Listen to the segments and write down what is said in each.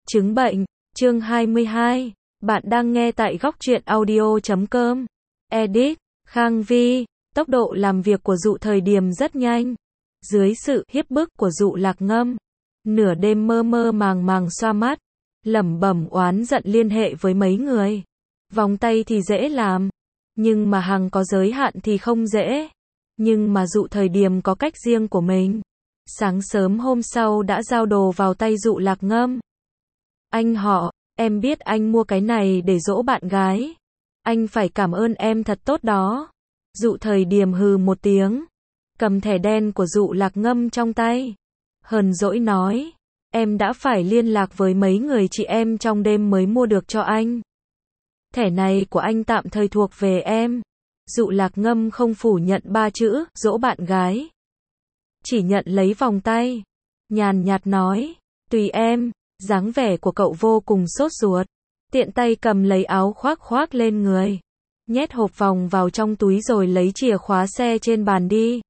Chứng bệnh, chương 22. Bạn đang nghe tại góc truyện audio.com. Edit, Khang Vi. Tốc độ làm việc của Dụ Thời Điềm rất nhanh. Dưới sự hiếp bức của Dụ Lạc Ngâm, nửa đêm mơ mơ màng màng xoa mắt, lẩm bẩm oán giận liên hệ với mấy người. Vòng tay thì dễ làm, nhưng mà hằng có giới hạn thì không dễ. Nhưng mà Dụ Thời Điềm có cách riêng của mình. Sáng sớm hôm sau đã giao đồ vào tay Dụ Lạc Ngâm. Anh họ, em biết anh mua cái này để dỗ bạn gái. Anh phải cảm ơn em thật tốt đó. Dụ Thời Điềm hừ một tiếng, cầm thẻ đen của Dụ Lạc Ngâm trong tay. Hờn dỗi nói, em đã phải liên lạc với mấy người chị em trong đêm mới mua được cho anh. Thẻ này của anh tạm thời thuộc về em. Dụ Lạc Ngâm không phủ nhận ba chữ, dỗ bạn gái. Chỉ nhận lấy vòng tay. Nhàn nhạt nói, tùy em. Dáng vẻ của cậu vô cùng sốt ruột. Tiện tay cầm lấy áo khoác khoác lên người. Nhét hộp vòng vào trong túi rồi lấy chìa khóa xe trên bàn đi.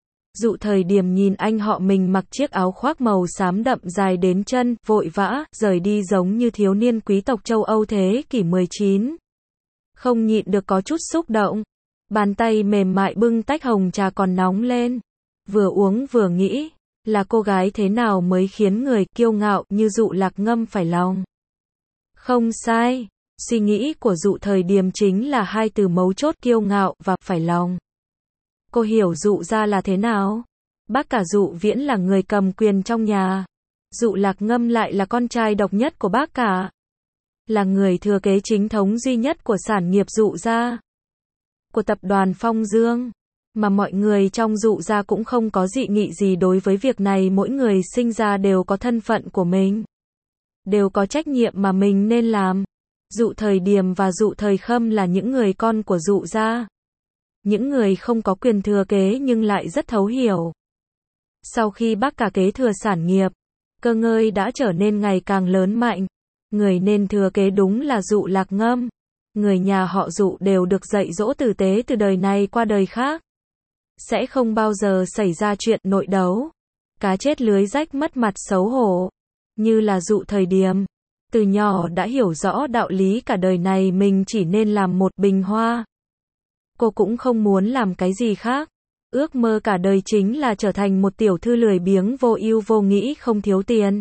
Dụ Thời Điềm nhìn anh họ mình mặc chiếc áo khoác màu xám đậm dài đến chân, vội vã, rời đi giống như thiếu niên quý tộc châu Âu thế kỷ 19. Không nhịn được có chút xúc động. Bàn tay mềm mại bưng tách hồng trà còn nóng lên. Vừa uống vừa nghĩ, là cô gái thế nào mới khiến người kiêu ngạo như Dụ Lạc Ngâm phải lòng. Không sai, suy nghĩ của Dụ Thời Điềm chính là hai từ mấu chốt kiêu ngạo và phải lòng. Cô hiểu Dụ gia là thế nào? Bác cả Dụ Viễn là người cầm quyền trong nhà. Dụ Lạc Ngâm lại là con trai độc nhất của bác cả. Là người thừa kế chính thống duy nhất của sản nghiệp Dụ gia, của tập đoàn Phong Dương. Mà mọi người trong Dụ gia cũng không có dị nghị gì đối với việc này, mỗi người sinh ra đều có thân phận của mình. Đều có trách nhiệm mà mình nên làm. Dụ Thời Điềm và Dụ Thời Khâm là những người con của Dụ gia. Những người không có quyền thừa kế nhưng lại rất thấu hiểu. Sau khi bác cả kế thừa sản nghiệp, cơ ngơi đã trở nên ngày càng lớn mạnh. Người nên thừa kế đúng là Dụ Lạc Ngâm. Người nhà họ Dụ đều được dạy dỗ tử tế từ đời này qua đời khác. Sẽ không bao giờ xảy ra chuyện nội đấu, cá chết lưới rách mất mặt xấu hổ. Như là Dụ Thời Điềm, từ nhỏ đã hiểu rõ đạo lý cả đời này mình chỉ nên làm một bình hoa. Cô cũng không muốn làm cái gì khác. Ước mơ cả đời chính là trở thành một tiểu thư lười biếng vô ưu vô nghĩ không thiếu tiền.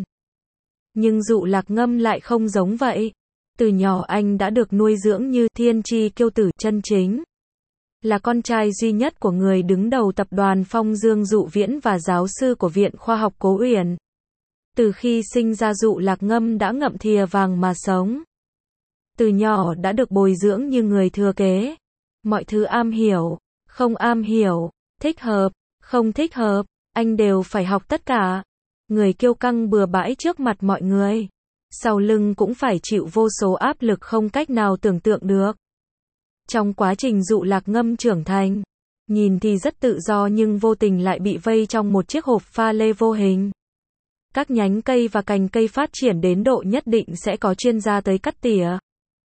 Nhưng Dụ Lạc Ngâm lại không giống vậy. Từ nhỏ anh đã được nuôi dưỡng như thiên chi kiêu tử chân chính. Là con trai duy nhất của người đứng đầu tập đoàn Phong Dương Dụ Viễn và giáo sư của Viện Khoa học Cố Uyển. Từ khi sinh ra Dụ Lạc Ngâm đã ngậm thìa vàng mà sống. Từ nhỏ đã được bồi dưỡng như người thừa kế. Mọi thứ am hiểu, không am hiểu, thích hợp, không thích hợp, anh đều phải học tất cả. Người kiêu căng bừa bãi trước mặt mọi người. Sau lưng cũng phải chịu vô số áp lực không cách nào tưởng tượng được. Trong quá trình Dụ Lạc Ngâm trưởng thành, nhìn thì rất tự do nhưng vô tình lại bị vây trong một chiếc hộp pha lê vô hình. Các nhánh cây và cành cây phát triển đến độ nhất định sẽ có chuyên gia tới cắt tỉa.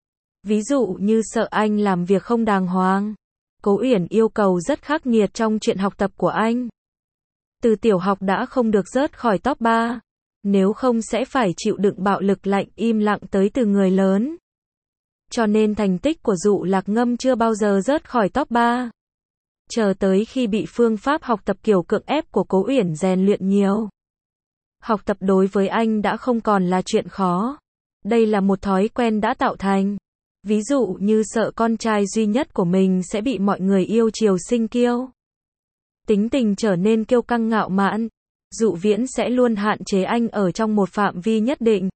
Ví dụ như sợ anh làm việc không đàng hoàng. Cố Uyển yêu cầu rất khắc nghiệt trong chuyện học tập của anh. Từ tiểu học đã không được rớt khỏi top 3. Nếu không sẽ phải chịu đựng bạo lực lạnh im lặng tới từ người lớn. Cho nên thành tích của Dụ Lạc Ngâm chưa bao giờ rớt khỏi top 3. Chờ tới khi bị phương pháp học tập kiểu cưỡng ép của Cố Uyển rèn luyện nhiều. Học tập đối với anh đã không còn là chuyện khó. Đây là một thói quen đã tạo thành. Ví dụ như sợ con trai duy nhất của mình sẽ bị mọi người yêu chiều sinh kiêu. Tính tình trở nên kiêu căng ngạo mạn. Dụ Viễn sẽ luôn hạn chế anh ở trong một phạm vi nhất định.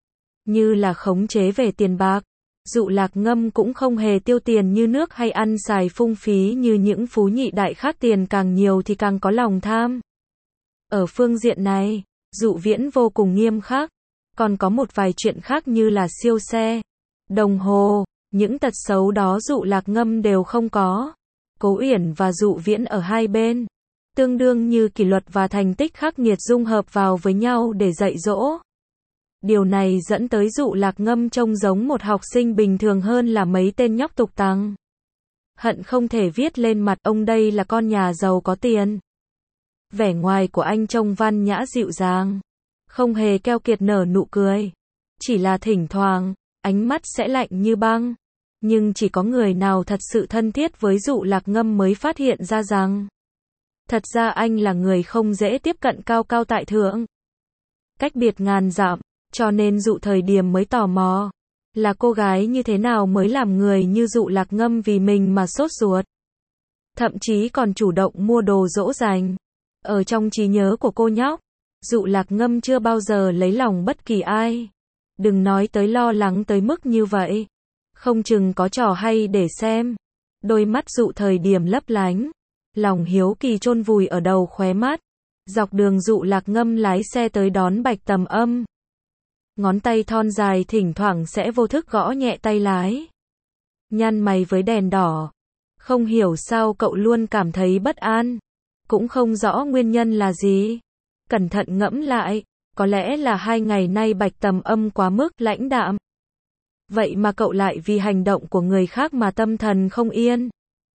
Như là khống chế về tiền bạc. Dụ Lạc Ngâm cũng không hề tiêu tiền như nước hay ăn xài phung phí như những phú nhị đại khác, tiền càng nhiều thì càng có lòng tham. Ở phương diện này, Dụ Viễn vô cùng nghiêm khắc. Còn có một vài chuyện khác như là siêu xe, đồng hồ, những tật xấu đó Dụ Lạc Ngâm đều không có. Cố Uyển và Dụ Viễn ở hai bên, tương đương như kỷ luật và thành tích khắc nghiệt dung hợp vào với nhau để dạy dỗ. Điều này dẫn tới Dụ Lạc Ngâm trông giống một học sinh bình thường hơn là mấy tên nhóc tục tằng. Hận không thể viết lên mặt ông đây là con nhà giàu có tiền. Vẻ ngoài của anh trông văn nhã dịu dàng, không hề keo kiệt nở nụ cười. Chỉ là thỉnh thoảng, ánh mắt sẽ lạnh như băng. Nhưng chỉ có người nào thật sự thân thiết với Dụ Lạc Ngâm mới phát hiện ra rằng thật ra anh là người không dễ tiếp cận, cao cao tại thượng. Cách biệt ngàn dặm, cho nên Dụ Thời Điểm mới tò mò. Là cô gái như thế nào mới làm người như Dụ Lạc Ngâm vì mình mà sốt ruột. Thậm chí còn chủ động mua đồ dỗ dành. Ở trong trí nhớ của cô nhóc, Dụ Lạc Ngâm chưa bao giờ lấy lòng bất kỳ ai. Đừng nói tới lo lắng tới mức như vậy. Không chừng có trò hay để xem. Đôi mắt Dụ Thời Điểm lấp lánh. Lòng hiếu kỳ chôn vùi ở đầu khóe mắt. Dọc đường Dụ Lạc Ngâm lái xe tới đón Bạch Tầm Âm. Ngón tay thon dài thỉnh thoảng sẽ vô thức gõ nhẹ tay lái. Nhăn mày với đèn đỏ. Không hiểu sao cậu luôn cảm thấy bất an. Cũng không rõ nguyên nhân là gì. Cẩn thận ngẫm lại, có lẽ là 2 ngày nay Bạch Tầm Âm quá mức lãnh đạm. Vậy mà cậu lại vì hành động của người khác mà tâm thần không yên.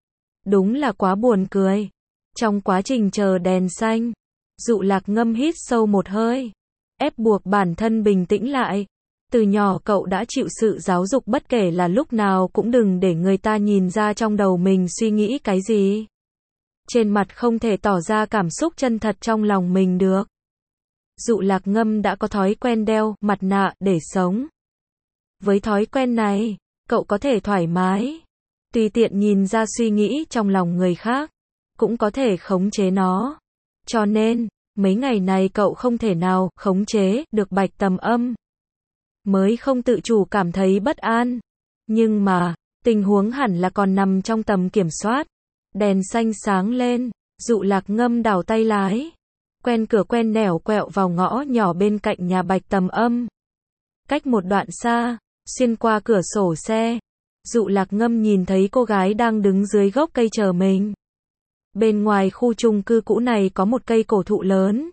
Đúng là quá buồn cười. Trong quá trình chờ đèn xanh, Dụ Lạc Ngâm hít sâu một hơi, ép buộc bản thân bình tĩnh lại. Từ nhỏ cậu đã chịu sự giáo dục bất kể là lúc nào cũng đừng để người ta nhìn ra trong đầu mình suy nghĩ cái gì. Trên mặt không thể tỏ ra cảm xúc chân thật trong lòng mình được. Dụ Lạc Ngâm đã có thói quen đeo mặt nạ để sống. Với thói quen này, cậu có thể thoải mái, tùy tiện nhìn ra suy nghĩ trong lòng người khác, cũng có thể khống chế nó. Cho nên, mấy ngày này cậu không thể nào khống chế được Bạch Tầm Âm. Mới không tự chủ cảm thấy bất an. Nhưng mà, tình huống hẳn là còn nằm trong tầm kiểm soát. Đèn xanh sáng lên, Dụ Lạc Ngâm đảo tay lái. Quen cửa quen nẻo quẹo vào ngõ nhỏ bên cạnh nhà Bạch Tầm Âm. Cách một đoạn xa, xuyên qua cửa sổ xe, Dụ Lạc Ngâm nhìn thấy cô gái đang đứng dưới gốc cây chờ mình. Bên ngoài khu chung cư cũ này có một cây cổ thụ lớn.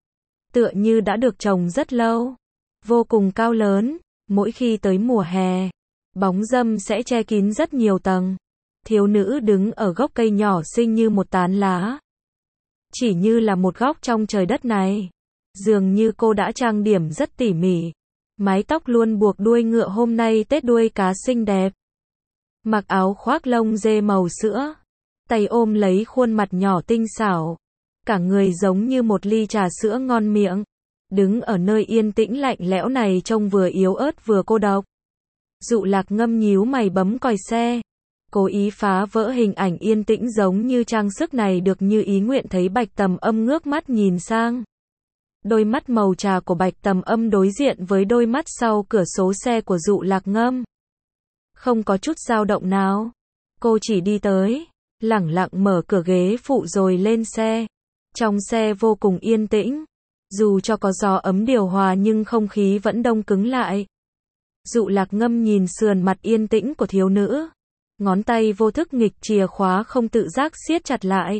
Tựa như đã được trồng rất lâu. Vô cùng cao lớn, mỗi khi tới mùa hè, bóng râm sẽ che kín rất nhiều tầng. Thiếu nữ đứng ở gốc cây nhỏ xinh như một tán lá. Chỉ như là một góc trong trời đất này. Dường như cô đã trang điểm rất tỉ mỉ. Mái tóc luôn buộc đuôi ngựa hôm nay tết đuôi cá xinh đẹp. Mặc áo khoác lông dê màu sữa. Tay ôm lấy khuôn mặt nhỏ tinh xảo. Cả người giống như một ly trà sữa ngon miệng. Đứng ở nơi yên tĩnh lạnh lẽo này trông vừa yếu ớt vừa cô độc. Dụ Lạc Ngâm nhíu mày bấm còi xe. Cố ý phá vỡ hình ảnh yên tĩnh giống như trang sức này được như ý nguyện, thấy Bạch Tầm Âm ngước mắt nhìn sang. Đôi mắt màu trà của Bạch Tầm Âm đối diện với đôi mắt sau cửa sổ xe của Dụ Lạc Ngâm. Không có chút dao động nào. Cô chỉ đi tới, lẳng lặng mở cửa ghế phụ rồi lên xe. Trong xe vô cùng yên tĩnh. Dù cho có gió ấm điều hòa nhưng không khí vẫn đông cứng lại. Dụ Lạc Ngâm nhìn sườn mặt yên tĩnh của thiếu nữ. Ngón tay vô thức nghịch chìa khóa không tự giác siết chặt lại.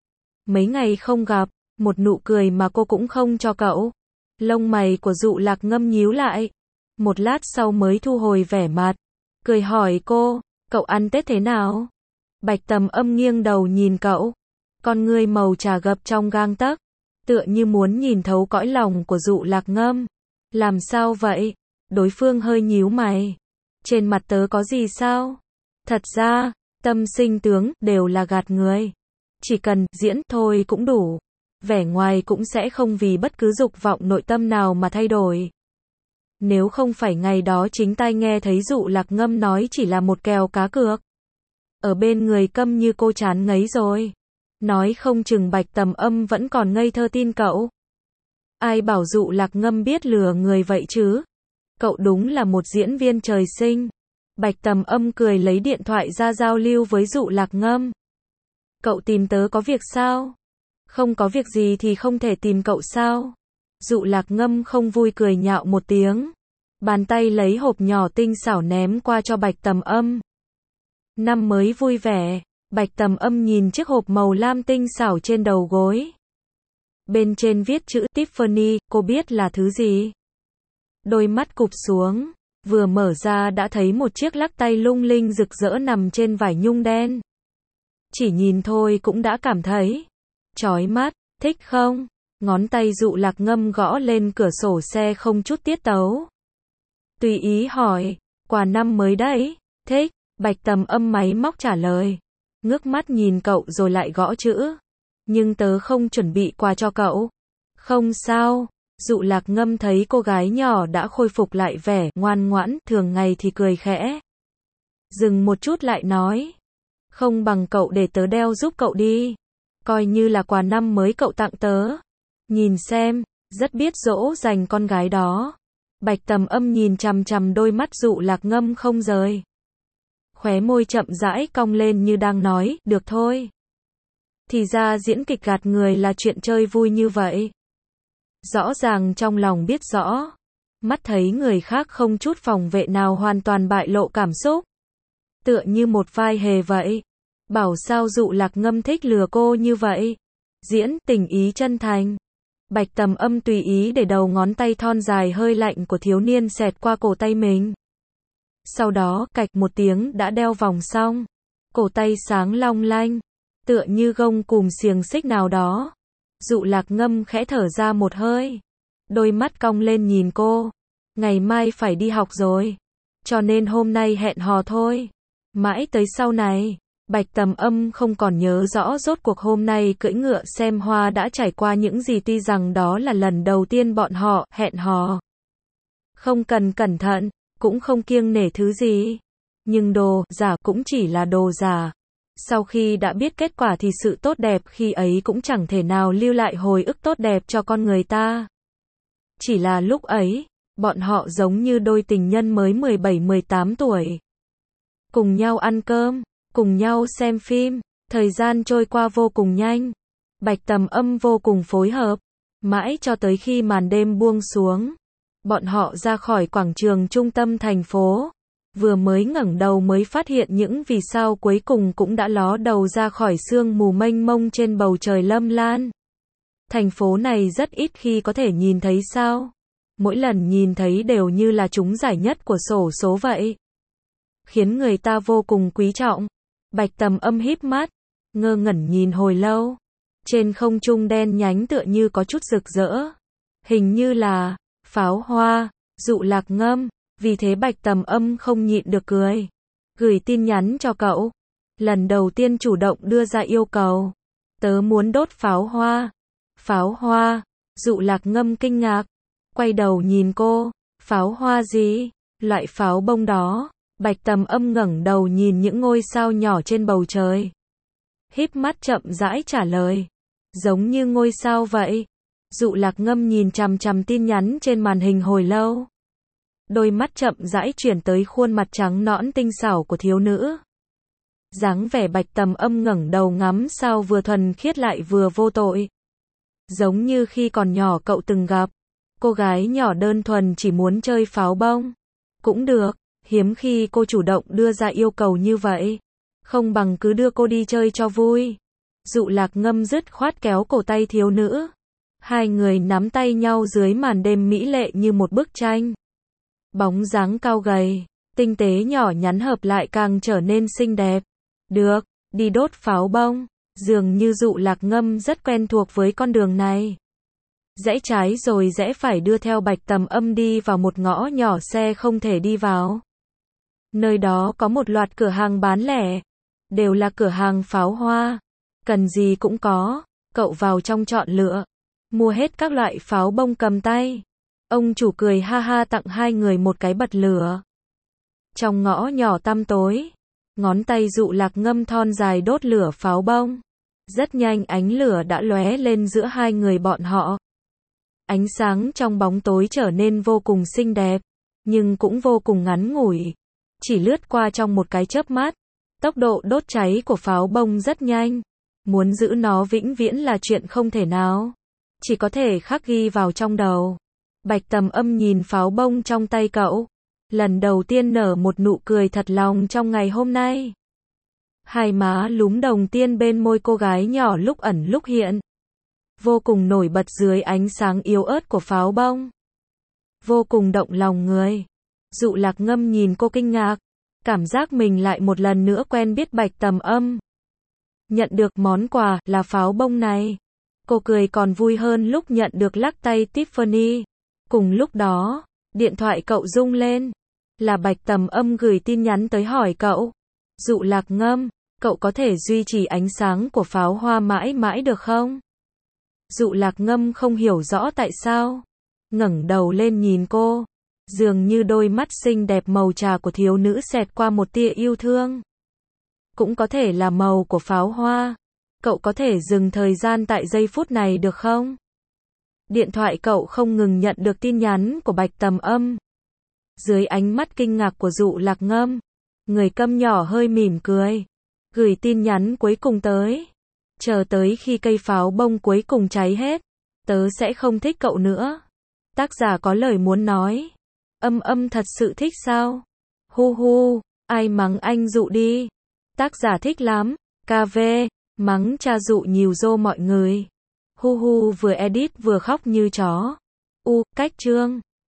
Mấy ngày không gặp, một nụ cười mà cô cũng không cho cậu. Lông mày của Dụ Lạc Ngâm nhíu lại. Một lát sau mới thu hồi vẻ mặt. Cười hỏi cô, cậu ăn Tết thế nào? Bạch Tầm Âm nghiêng đầu nhìn cậu. Con ngươi màu trà gập trong gang tấc. Tựa như muốn nhìn thấu cõi lòng của Dụ Lạc Ngâm. Làm sao vậy? Đối phương hơi nhíu mày. Trên mặt tớ có gì sao? Thật ra, tâm sinh tướng đều là gạt người. Chỉ cần diễn thôi cũng đủ. Vẻ ngoài cũng sẽ không vì bất cứ dục vọng nội tâm nào mà thay đổi. Nếu không phải ngày đó chính tai nghe thấy Dụ Lạc Ngâm nói chỉ là một kèo cá cược. Ở bên người câm như cô chán ngấy rồi. Nói không chừng Bạch Tầm Âm vẫn còn ngây thơ tin cậu. Ai bảo Dụ Lạc Ngâm biết lừa người vậy chứ? Cậu đúng là một diễn viên trời sinh. Bạch Tầm Âm cười lấy điện thoại ra giao lưu với Dụ Lạc Ngâm. Cậu tìm tớ có việc sao? Không có việc gì thì không thể tìm cậu sao? Dụ Lạc Ngâm không vui cười nhạo một tiếng. Bàn tay lấy hộp nhỏ tinh xảo ném qua cho Bạch Tầm Âm. Năm mới vui vẻ. Bạch Tầm Âm nhìn chiếc hộp màu lam tinh xảo trên đầu gối. Bên trên viết chữ Tiffany, cô biết là thứ gì? Đôi mắt cụp xuống, vừa mở ra đã thấy một chiếc lắc tay lung linh rực rỡ nằm trên vải nhung đen. Chỉ nhìn thôi cũng đã cảm thấy chói mắt, thích không? Ngón tay Dụ Lạc Ngâm gõ lên cửa sổ xe không chút tiết tấu. tùy ý hỏi, quà năm mới đấy, thích, Bạch Tầm Âm máy móc trả lời. Ngước mắt nhìn cậu rồi lại gõ chữ. Nhưng tớ không chuẩn bị quà cho cậu. Không sao. Dụ Lạc Ngâm thấy cô gái nhỏ đã khôi phục lại vẻ ngoan ngoãn thường ngày thì cười khẽ. Dừng một chút lại nói. Không bằng cậu để tớ đeo giúp cậu đi. Coi như là quà năm mới cậu tặng tớ. Nhìn xem, rất biết dỗ dành con gái đó. Bạch Tầm Âm nhìn chằm chằm đôi mắt Dụ Lạc Ngâm không rời. Khóe môi chậm rãi cong lên như đang nói, được thôi. Thì ra diễn kịch gạt người là chuyện chơi vui như vậy. Rõ ràng trong lòng biết rõ. Mắt thấy người khác không chút phòng vệ nào hoàn toàn bại lộ cảm xúc. Tựa như một vai hề vậy. Bảo sao Dụ Lạc Ngâm thích lừa cô như vậy. Diễn tình ý chân thành. Bạch Tầm Âm tùy ý để đầu ngón tay thon dài hơi lạnh của thiếu niên xẹt qua cổ tay mình. Sau đó, cạch một tiếng đã đeo vòng xong. Cổ tay sáng long lanh, tựa như gông cùm xiềng xích nào đó. Dụ Lạc Ngâm khẽ thở ra một hơi. Đôi mắt cong lên nhìn cô. Ngày mai phải đi học rồi. Cho nên hôm nay hẹn hò thôi. Mãi tới sau này, Bạch Tầm Âm không còn nhớ rõ rốt cuộc hôm nay cưỡi ngựa xem hoa đã trải qua những gì, tuy rằng đó là lần đầu tiên bọn họ hẹn hò. Không cần cẩn thận, cũng không kiêng nể thứ gì. Nhưng đồ giả cũng chỉ là đồ giả. Sau khi đã biết kết quả thì sự tốt đẹp khi ấy cũng chẳng thể nào lưu lại hồi ức tốt đẹp cho con người ta. Chỉ là lúc ấy, bọn họ giống như đôi tình nhân mới 17-18 tuổi. Cùng nhau ăn cơm, cùng nhau xem phim, thời gian trôi qua vô cùng nhanh. Bạch Tầm Âm vô cùng phối hợp, mãi cho tới khi màn đêm buông xuống. Bọn họ ra khỏi quảng trường trung tâm thành phố. Vừa mới ngẩng đầu mới phát hiện những vì sao cuối cùng cũng đã ló đầu ra khỏi sương mù mênh mông trên bầu trời lâm lan. Thành phố này rất ít khi có thể nhìn thấy sao. Mỗi lần nhìn thấy đều như là trúng giải nhất của xổ số vậy. Khiến người ta vô cùng quý trọng. Bạch Tầm Âm híp mắt, ngơ ngẩn nhìn hồi lâu. Trên không trung đen nhánh tựa như có chút rực rỡ. Hình như là pháo hoa. Dụ Lạc Ngâm. Vì thế Bạch Tầm Âm không nhịn được cười. Gửi tin nhắn cho cậu. Lần đầu tiên chủ động đưa ra yêu cầu. Tớ muốn đốt pháo hoa. Pháo hoa. Dụ Lạc Ngâm kinh ngạc. Quay đầu nhìn cô. Pháo hoa gì? Loại pháo bông đó. Bạch Tầm Âm ngẩng đầu nhìn những ngôi sao nhỏ trên bầu trời. Híp mắt chậm rãi trả lời. Giống như ngôi sao vậy. Dụ Lạc Ngâm nhìn chằm chằm tin nhắn trên màn hình hồi lâu. Đôi mắt chậm rãi chuyển tới khuôn mặt trắng nõn tinh xảo của thiếu nữ. Dáng vẻ Bạch Tầm Âm ngẩng đầu ngắm sao vừa thuần khiết lại vừa vô tội. Giống như khi còn nhỏ cậu từng gặp. Cô gái nhỏ đơn thuần chỉ muốn chơi pháo bông. Cũng được, hiếm khi cô chủ động đưa ra yêu cầu như vậy. Không bằng cứ đưa cô đi chơi cho vui. Dụ Lạc Ngâm dứt khoát kéo cổ tay thiếu nữ. Hai người nắm tay nhau dưới màn đêm mỹ lệ như một bức tranh. Bóng dáng cao gầy, tinh tế nhỏ nhắn hợp lại càng trở nên xinh đẹp. Được, đi đốt pháo bông. Dường như Dụ Lạc Ngâm rất quen thuộc với con đường này. Rẽ trái rồi rẽ phải đưa theo Bạch Tầm Âm đi vào một ngõ nhỏ xe không thể đi vào. Nơi đó có một loạt cửa hàng bán lẻ. Đều là cửa hàng pháo hoa. Cần gì cũng có. Cậu vào trong chọn lựa. Mua hết các loại pháo bông cầm tay. Ông chủ cười ha ha tặng hai người một cái bật lửa. Trong ngõ nhỏ tăm tối, ngón tay Dụ Lạc Ngâm thon dài đốt lửa pháo bông. Rất nhanh ánh lửa đã lóe lên giữa hai người bọn họ. Ánh sáng trong bóng tối trở nên vô cùng xinh đẹp, nhưng cũng vô cùng ngắn ngủi. Chỉ lướt qua trong một cái chớp mắt. Tốc độ đốt cháy của pháo bông rất nhanh. Muốn giữ nó vĩnh viễn là chuyện không thể nào. Chỉ có thể khắc ghi vào trong đầu. Bạch Tầm Âm nhìn pháo bông trong tay cậu. Lần đầu tiên nở một nụ cười thật lòng trong ngày hôm nay. Hai má lúm đồng tiên bên môi cô gái nhỏ lúc ẩn lúc hiện. Vô cùng nổi bật dưới ánh sáng yếu ớt của pháo bông. Vô cùng động lòng người. Dụ Lạc Ngâm nhìn cô kinh ngạc. Cảm giác mình lại một lần nữa quen biết Bạch Tầm Âm. Nhận được món quà là pháo bông này. Cô cười còn vui hơn lúc nhận được lắc tay Tiffany. Cùng lúc đó, Điện thoại cậu rung lên. Là Bạch Tầm Âm gửi tin nhắn tới hỏi cậu. Dụ Lạc Ngâm, cậu có thể duy trì ánh sáng của pháo hoa mãi mãi được không? Dụ Lạc Ngâm không hiểu rõ tại sao. Ngẩng đầu lên nhìn cô. Dường như đôi mắt xinh đẹp màu trà của thiếu nữ xẹt qua một tia yêu thương. Cũng có thể là màu của pháo hoa. Cậu có thể dừng thời gian tại giây phút này được không? Điện thoại cậu không ngừng nhận được tin nhắn của Bạch Tầm Âm. Dưới ánh mắt kinh ngạc của Dụ Lạc Ngâm, người câm nhỏ hơi mỉm cười. Gửi tin nhắn cuối cùng tới. Chờ tới khi cây pháo bông cuối cùng cháy hết, tớ sẽ không thích cậu nữa. Tác giả có lời muốn nói. Âm Âm thật sự thích sao? Hu hu, ai mắng anh Dụ đi. Tác giả thích lắm. KV, mắng cha Dụ nhiều rô mọi người. Hu hu vừa edit vừa khóc như chó. Cách chương.